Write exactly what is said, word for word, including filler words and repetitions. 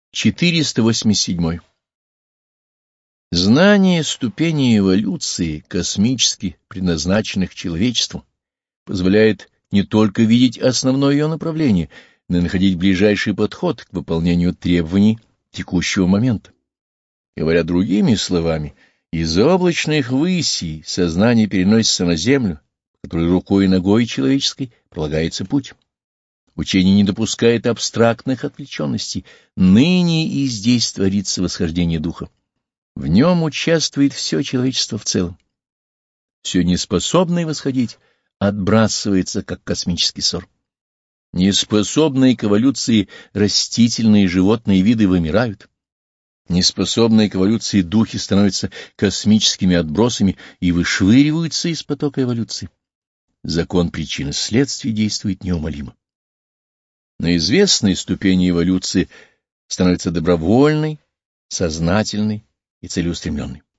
четыреста восемьдесят седьмой. Знание ступени эволюции, космически предназначенных человечеству, позволяет не только видеть основное ее направление, но и находить ближайший подход к выполнению требований текущего момента. Говоря другими словами, из облачных высей сознание переносится на землю, по которой рукой и ногой человеческой пролагается путь. Учение не допускает абстрактных отвлеченностей. Ныне и здесь творится восхождение духа. В нем участвует все человечество в целом. Все неспособное восходить отбрасывается, как космический ссор. Неспособные к эволюции растительные и животные виды вымирают. Неспособные к эволюции духи становятся космическими отбросами и вышвыриваются из потока эволюции. Закон причины следствий действует неумолимо. На известной ступени эволюции становится добровольной, сознательной и целеустремленной.